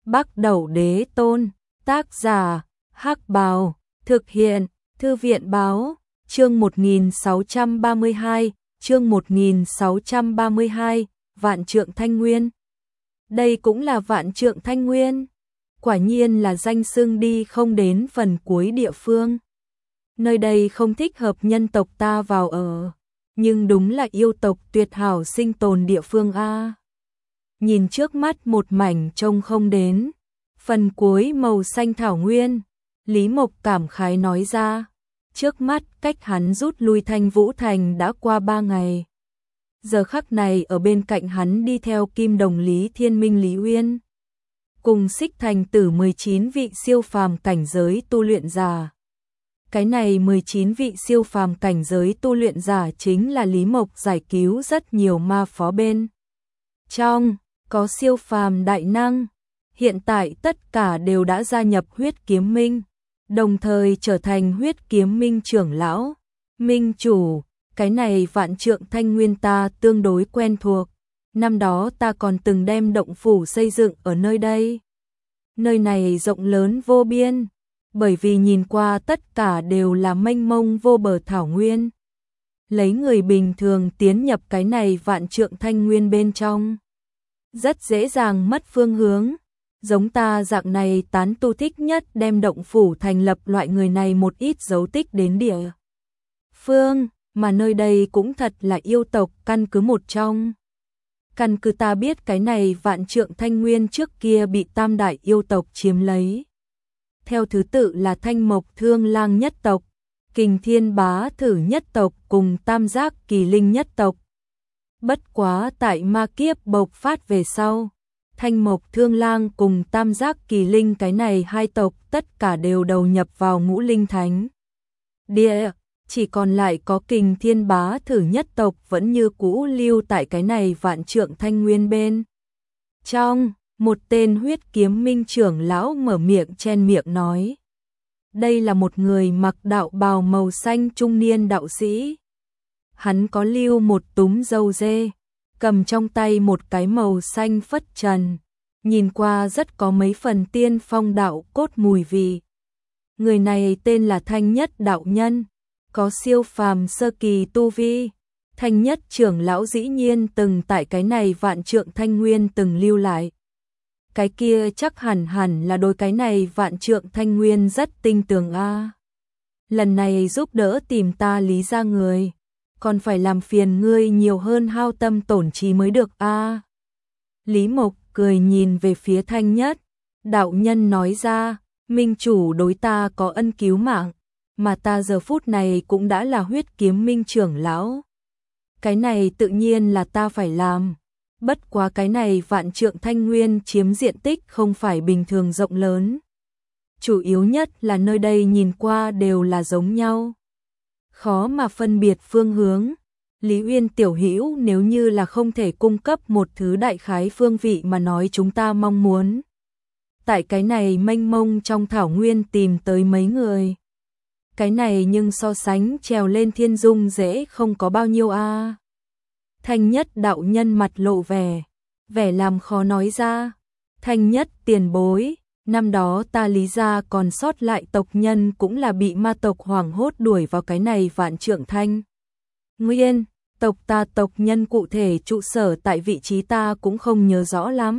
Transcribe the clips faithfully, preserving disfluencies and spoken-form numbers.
Bắc Đẩu Đế Tôn, tác giả, Hắc Bào, thực hiện, Thư viện Báo, chương một nghìn sáu trăm ba mươi hai, chương một nghìn sáu trăm ba mươi hai, Vạn Trượng Thanh Nguyên. Đây cũng là Vạn Trượng Thanh Nguyên. Quả nhiên là danh xưng đi không đến phần cuối địa phương. Nơi đây không thích hợp nhân tộc ta vào ở, nhưng đúng là yêu tộc tuyệt hảo sinh tồn địa phương a. Nhìn trước mắt một mảnh trông không đến, phần cuối màu xanh thảo nguyên, Lý Mộc cảm khái nói ra, trước mắt cách hắn rút lui Thanh Vũ Thành đã qua ba ngày. Giờ khắc này ở bên cạnh hắn đi theo Kim Đồng Lý Thiên Minh Lý Uyên, cùng Xích Thành Tử mười chín vị siêu phàm cảnh giới tu luyện giả. Cái này mười chín vị siêu phàm cảnh giới tu luyện giả chính là Lý Mộc giải cứu rất nhiều ma phó bên trong, có siêu phàm đại năng, hiện tại tất cả đều đã gia nhập Huyết Kiếm Minh, đồng thời trở thành Huyết Kiếm Minh trưởng lão, minh chủ. Cái này Vạn Trượng Thanh Nguyên ta tương đối quen thuộc, năm đó ta còn từng đem động phủ xây dựng ở nơi đây. Nơi này rộng lớn vô biên, bởi vì nhìn qua tất cả đều là mênh mông vô bờ thảo nguyên. Lấy người bình thường tiến nhập cái này Vạn Trượng Thanh Nguyên bên trong, rất dễ dàng mất phương hướng. Giống ta dạng này tán tu thích nhất đem động phủ thành lập loại người này một ít dấu tích đến địa phương, mà nơi đây cũng thật là yêu tộc căn cứ một trong. Căn cứ ta biết cái này Vạn Trượng Thanh Nguyên trước kia bị tam đại yêu tộc chiếm lấy. Theo thứ tự là Thanh Mộc Thương Lang nhất tộc, Kình Thiên Bá Thử nhất tộc cùng Tam Giác Kỳ Linh nhất tộc. Bất quá tại ma kiếp bộc phát về sau, Thanh Mộc Thương Lang cùng Tam Giác Kỳ Linh cái này hai tộc tất cả đều đầu nhập vào Ngũ Linh Thánh Địa, chỉ còn lại có Kình Thiên Bá Thử nhất tộc vẫn như cũ lưu tại cái này Vạn Trượng Thanh Nguyên bên trong. Một tên Huyết Kiếm Minh trưởng lão mở miệng chen miệng nói. Đây là một người mặc đạo bào màu xanh trung niên đạo sĩ. Hắn có lưu một túm râu dê, cầm trong tay một cái màu xanh phất trần, nhìn qua rất có mấy phần tiên phong đạo cốt mùi vị. Người này tên là Thanh Nhất đạo nhân, có siêu phàm sơ kỳ tu vi. Thanh Nhất trưởng lão dĩ nhiên từng tại cái này Vạn Trượng Thanh Nguyên từng lưu lại. Cái kia chắc hẳn hẳn là đôi cái này Vạn Trượng Thanh Nguyên rất tinh tường a. Lần này giúp đỡ tìm ta Lý gia người, còn phải làm phiền ngươi nhiều hơn hao tâm tổn trí mới được a. Lý Mộc cười nhìn về phía Thanh Nhất đạo nhân nói ra, minh chủ đối ta có ân cứu mạng, mà ta giờ phút này cũng đã là Huyết Kiếm Minh trưởng lão. Cái này tự nhiên là ta phải làm. Bất quá cái này Vạn Trượng Thanh Nguyên chiếm diện tích không phải bình thường rộng lớn. Chủ yếu nhất là nơi đây nhìn qua đều là giống nhau, khó mà phân biệt phương hướng. Lý Uyên tiểu hữu, nếu như là không thể cung cấp một thứ đại khái phương vị mà nói, chúng ta mong muốn tại cái này mênh mông trong thảo nguyên tìm tới mấy người. Cái này nhưng so sánh trèo lên thiên dung dễ không có bao nhiêu a. Thanh Nhất đạo nhân mặt lộ vẻ, vẻ làm khó nói ra. Thanh Nhất tiền bối, năm đó ta Lý gia còn sót lại tộc nhân cũng là bị ma tộc hoảng hốt đuổi vào cái này Vạn Trượng Thanh Nguyên. Tộc ta tộc nhân cụ thể trụ sở tại vị trí ta cũng không nhớ rõ lắm.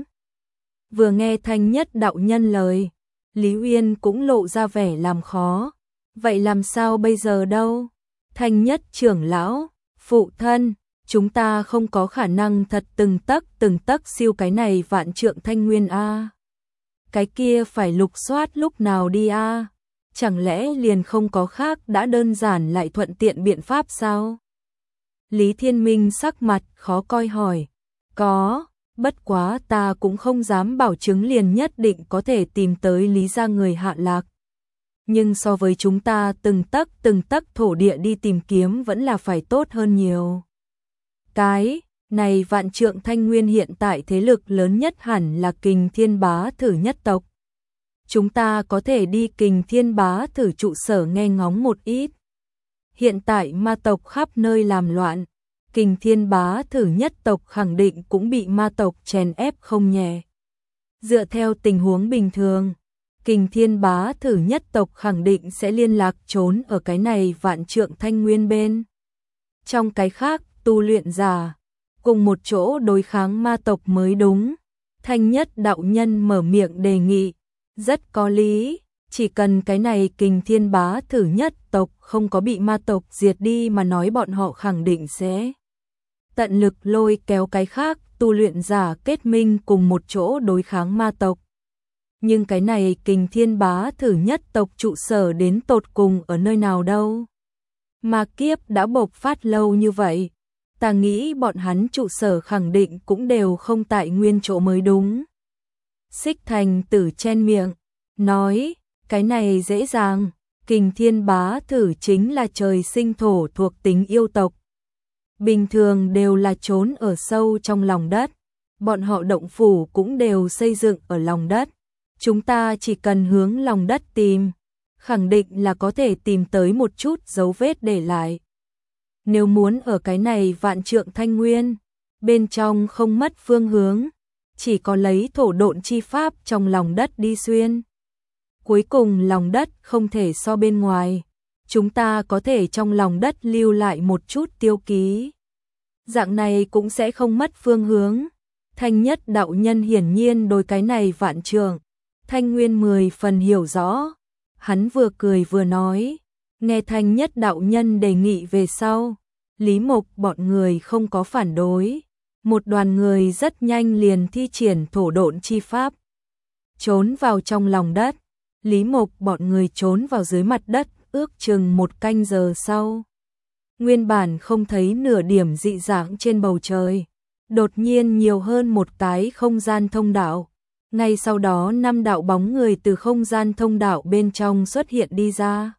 Vừa nghe Thanh Nhất đạo nhân lời, Lý Uyên cũng lộ ra vẻ làm khó. Vậy làm sao bây giờ đâu? Thanh Nhất trưởng lão, phụ thân, chúng ta không có khả năng thật từng tấc từng tấc siêu cái này Vạn Trượng Thanh Nguyên a. Cái kia phải lục soát lúc nào đi a? Chẳng lẽ liền không có khác đã đơn giản lại thuận tiện biện pháp sao? Lý Thiên Minh sắc mặt khó coi hỏi. Có, bất quá ta cũng không dám bảo chứng liền nhất định có thể tìm tới Lý gia người hạ lạc. Nhưng so với chúng ta từng tấc từng tấc thổ địa đi tìm kiếm vẫn là phải tốt hơn nhiều. Cái này Vạn Trượng Thanh Nguyên hiện tại thế lực lớn nhất hẳn là Kình Thiên Bá Thử nhất tộc. Chúng ta có thể đi Kình Thiên Bá Thử trụ sở nghe ngóng một ít. Hiện tại ma tộc khắp nơi làm loạn, Kình Thiên Bá Thử nhất tộc khẳng định cũng bị ma tộc chèn ép không nhẹ. Dựa theo tình huống bình thường, Kình Thiên Bá Thử nhất tộc khẳng định sẽ liên lạc trốn ở cái này vạn trượng thanh nguyên bên. Trong cái khác, tu luyện giả, cùng một chỗ đối kháng ma tộc mới đúng. Thanh Nhất đạo nhân mở miệng đề nghị, rất có lý, chỉ cần cái này Kình Thiên Bá Thử nhất tộc không có bị ma tộc diệt đi mà nói bọn họ khẳng định sẽ tận lực lôi kéo cái khác tu luyện giả kết minh cùng một chỗ đối kháng ma tộc. Nhưng cái này Kình Thiên Bá Thử nhất tộc trụ sở đến tột cùng ở nơi nào đâu? Ma kiếp đã bộc phát lâu như vậy, ta nghĩ bọn hắn trụ sở khẳng định cũng đều không tại nguyên chỗ mới đúng. Xích Thành Tử chen miệng, nói, cái này dễ dàng, Kình Thiên Bá Thử chính là trời sinh thổ thuộc tính yêu tộc. Bình thường đều là trốn ở sâu trong lòng đất, bọn họ động phủ cũng đều xây dựng ở lòng đất. Chúng ta chỉ cần hướng lòng đất tìm, khẳng định là có thể tìm tới một chút dấu vết để lại. Nếu muốn ở cái này vạn trượng thanh nguyên, bên trong không mất phương hướng, chỉ có lấy thổ độn chi pháp trong lòng đất đi xuyên. Cuối cùng lòng đất không thể so bên ngoài, chúng ta có thể trong lòng đất lưu lại một chút tiêu ký. Dạng này cũng sẽ không mất phương hướng. Thanh Nhất đạo nhân hiển nhiên đối cái này vạn trượng thanh nguyên mười phần hiểu rõ. Hắn vừa cười vừa nói, nghe Thanh Nhất đạo nhân đề nghị về sau, Lý Mộc bọn người không có phản đối. Một đoàn người rất nhanh liền thi triển thổ độn chi pháp, trốn vào trong lòng đất. Lý Mộc bọn người trốn vào dưới mặt đất, ước chừng một canh giờ sau. Nguyên bản không thấy nửa điểm dị dạng trên bầu trời, đột nhiên nhiều hơn một cái không gian thông đạo. Ngay sau đó năm đạo bóng người từ không gian thông đạo bên trong xuất hiện đi ra.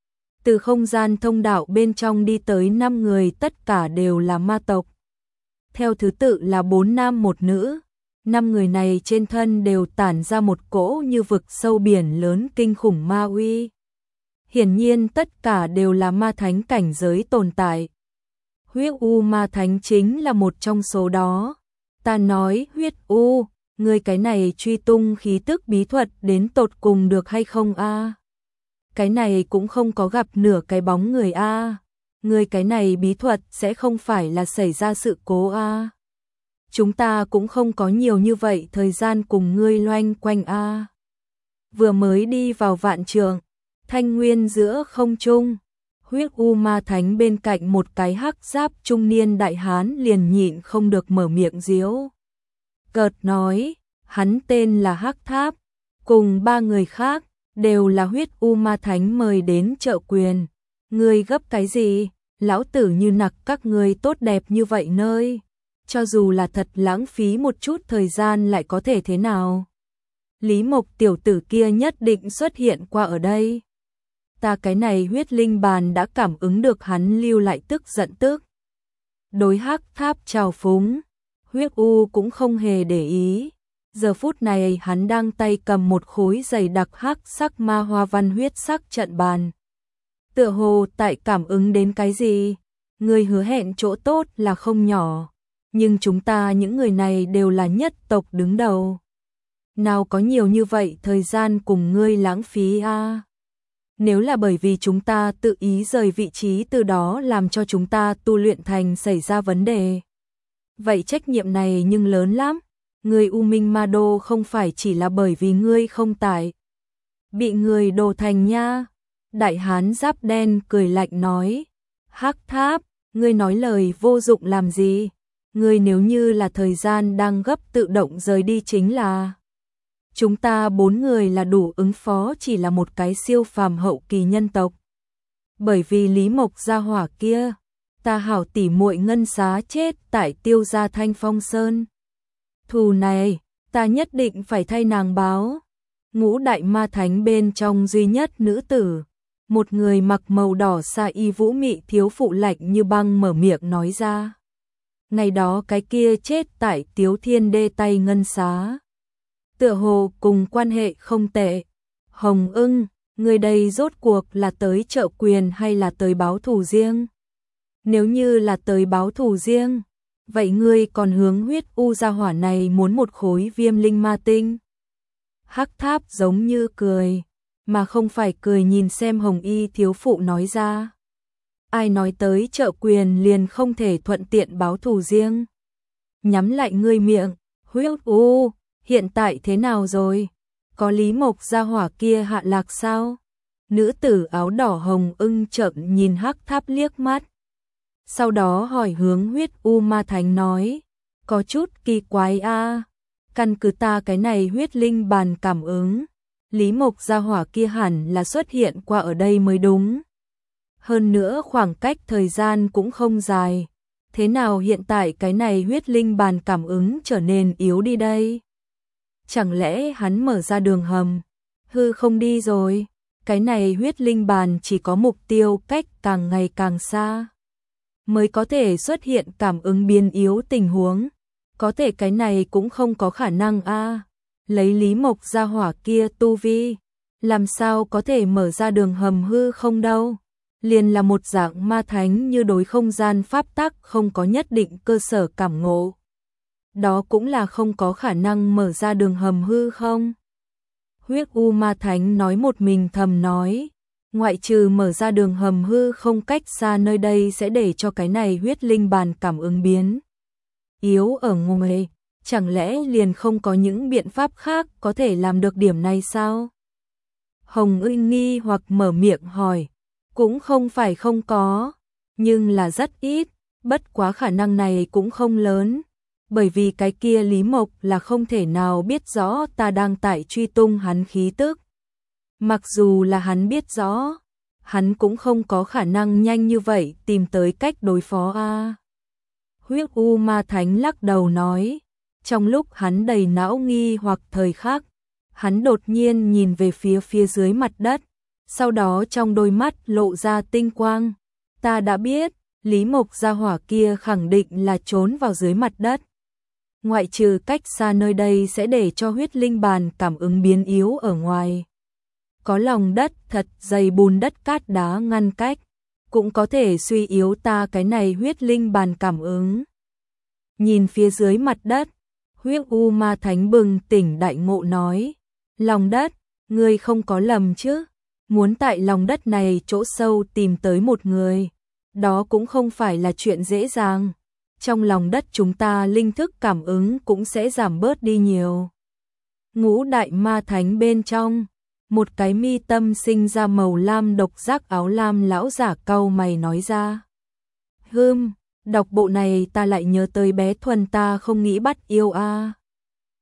Từ không gian thông đạo bên trong đi tới năm người, tất cả đều là ma tộc. Theo thứ tự là bốn nam một nữ. Năm người này trên thân đều tản ra một cỗ như vực sâu biển lớn kinh khủng ma uy. Hiển nhiên tất cả đều là ma thánh cảnh giới tồn tại. Huyết U ma thánh chính là một trong số đó. Ta nói Huyết U, ngươi cái này truy tung khí tức bí thuật đến tột cùng được hay không a? Cái này cũng không có gặp nửa cái bóng người a. Ngươi cái này bí thuật sẽ không phải là xảy ra sự cố a? Chúng ta cũng không có nhiều như vậy thời gian cùng ngươi loanh quanh a. Vừa mới đi vào vạn trượng thanh nguyên giữa không trung, Huyết U ma thánh bên cạnh một cái hắc giáp trung niên đại hán liền nhịn không được mở miệng giễu cợt nói, hắn tên là Hắc Tháp, cùng ba người khác đều là Huyết U ma thánh mời đến trợ quyền. Ngươi gấp cái gì? Lão tử như nặc các ngươi tốt đẹp như vậy nơi, cho dù là thật lãng phí một chút thời gian lại có thể thế nào? Lý Mộc tiểu tử kia nhất định xuất hiện qua ở đây. Ta cái này huyết linh bàn đã cảm ứng được hắn lưu lại tức giận tức. Đối Hắc Tháp trào phúng, Huyết U cũng không hề để ý. Giờ phút này hắn đang tay cầm một khối dày đặc hắc sắc ma hoa văn huyết sắc trận bàn. Tựa hồ tại cảm ứng đến cái gì? Người hứa hẹn chỗ tốt là không nhỏ, nhưng chúng ta những người này đều là nhất tộc đứng đầu. Nào có nhiều như vậy thời gian cùng ngươi lãng phí a? À? Nếu là bởi vì chúng ta tự ý rời vị trí từ đó làm cho chúng ta tu luyện thành xảy ra vấn đề, vậy trách nhiệm này nhưng lớn lắm. Người U Minh Ma Đô không phải chỉ là bởi vì ngươi không tại bị người đồ thành nha. Đại hán giáp đen cười lạnh nói, Hắc Tháp, ngươi nói lời vô dụng làm gì? Ngươi nếu như là thời gian đang gấp tự động rời đi chính là. Chúng ta bốn người là đủ ứng phó, chỉ là một cái siêu phàm hậu kỳ nhân tộc. Bởi vì Lý Mộc gia hỏa kia, ta hảo tỉ muội ngân xá chết tại Tiêu gia Thanh Phong Sơn. Thù này, ta nhất định phải thay nàng báo. Ngũ đại ma thánh bên trong duy nhất nữ tử, một người mặc màu đỏ sa y vũ mị thiếu phụ lạnh như băng mở miệng nói ra. Ngày đó cái kia chết tại Tiếu Thiên Đê tay ngân xá, tựa hồ cùng quan hệ không tệ. Hồng Ưng, người đây rốt cuộc là tới trợ quyền hay là tới báo thù riêng? Nếu như là tới báo thù riêng, vậy ngươi còn hướng Huyết U gia hỏa này muốn một khối viêm linh ma tinh? Hắc Tháp giống như cười, mà không phải cười nhìn xem Hồng Y thiếu phụ nói ra. Ai nói tới trợ quyền liền không thể thuận tiện báo thù riêng. Nhắm lại ngươi miệng, huyết u, hiện tại thế nào rồi? Có Lý Mộc gia hỏa kia hạ lạc sao? Nữ tử áo đỏ hồng ưng trợn nhìn Hắc Tháp liếc mắt. Sau đó hỏi hướng huyết u ma thánh nói, có chút kỳ quái a, căn cứ ta cái này huyết linh bàn cảm ứng, Lý Mộc gia hỏa kia hẳn là xuất hiện qua ở đây mới đúng. Hơn nữa khoảng cách thời gian cũng không dài, thế nào hiện tại cái này huyết linh bàn cảm ứng trở nên yếu đi đây? Chẳng lẽ hắn mở ra đường hầm, hư không đi rồi? Cái này huyết linh bàn chỉ có mục tiêu cách càng ngày càng xa, mới có thể xuất hiện cảm ứng biến yếu tình huống. Có thể cái này cũng không có khả năng a. Lấy Lý Mộc gia hỏa kia tu vi, làm sao có thể mở ra đường hầm hư không đâu? Liền là một dạng ma thánh như đối không gian pháp tắc không có nhất định cơ sở cảm ngộ. Đó cũng là không có khả năng mở ra đường hầm hư không? Huyết U ma thánh nói một mình thầm nói, ngoại trừ mở ra đường hầm hư không cách xa nơi đây sẽ để cho cái này huyết linh bàn cảm ứng biến yếu ở ngoài, chẳng lẽ liền không có những biện pháp khác có thể làm được điểm này sao? Hồng Ưng nghi hoặc mở miệng hỏi, cũng không phải không có, nhưng là rất ít, bất quá khả năng này cũng không lớn, bởi vì cái kia Lý Mộc là không thể nào biết rõ ta đang tại truy tung hắn khí tức. Mặc dù là hắn biết rõ, hắn cũng không có khả năng nhanh như vậy tìm tới cách đối phó a. Huyết U ma thánh lắc đầu nói, trong lúc hắn đầy não nghi hoặc thời khắc, hắn đột nhiên nhìn về phía phía dưới mặt đất, sau đó trong đôi mắt lộ ra tinh quang. Ta đã biết, Lý Mộc gia hỏa kia khẳng định là trốn vào dưới mặt đất. Ngoại trừ cách xa nơi đây sẽ để cho huyết linh bàn cảm ứng biến yếu ở ngoài. Có lòng đất thật dày bùn đất cát đá ngăn cách, cũng có thể suy yếu ta cái này huyết linh bàn cảm ứng. Nhìn phía dưới mặt đất, huyết U ma thánh bừng tỉnh đại ngộ nói, lòng đất, ngươi không có lầm chứ? Muốn tại lòng đất này chỗ sâu tìm tới một người, đó cũng không phải là chuyện dễ dàng. Trong lòng đất chúng ta linh thức cảm ứng cũng sẽ giảm bớt đi nhiều. Ngũ đại ma thánh bên trong, một cái mi tâm sinh ra màu lam độc giác áo lam lão giả cau mày nói ra. Hừm, đọc bộ này ta lại nhớ tới bé Thuần ta không nghĩ bắt yêu a.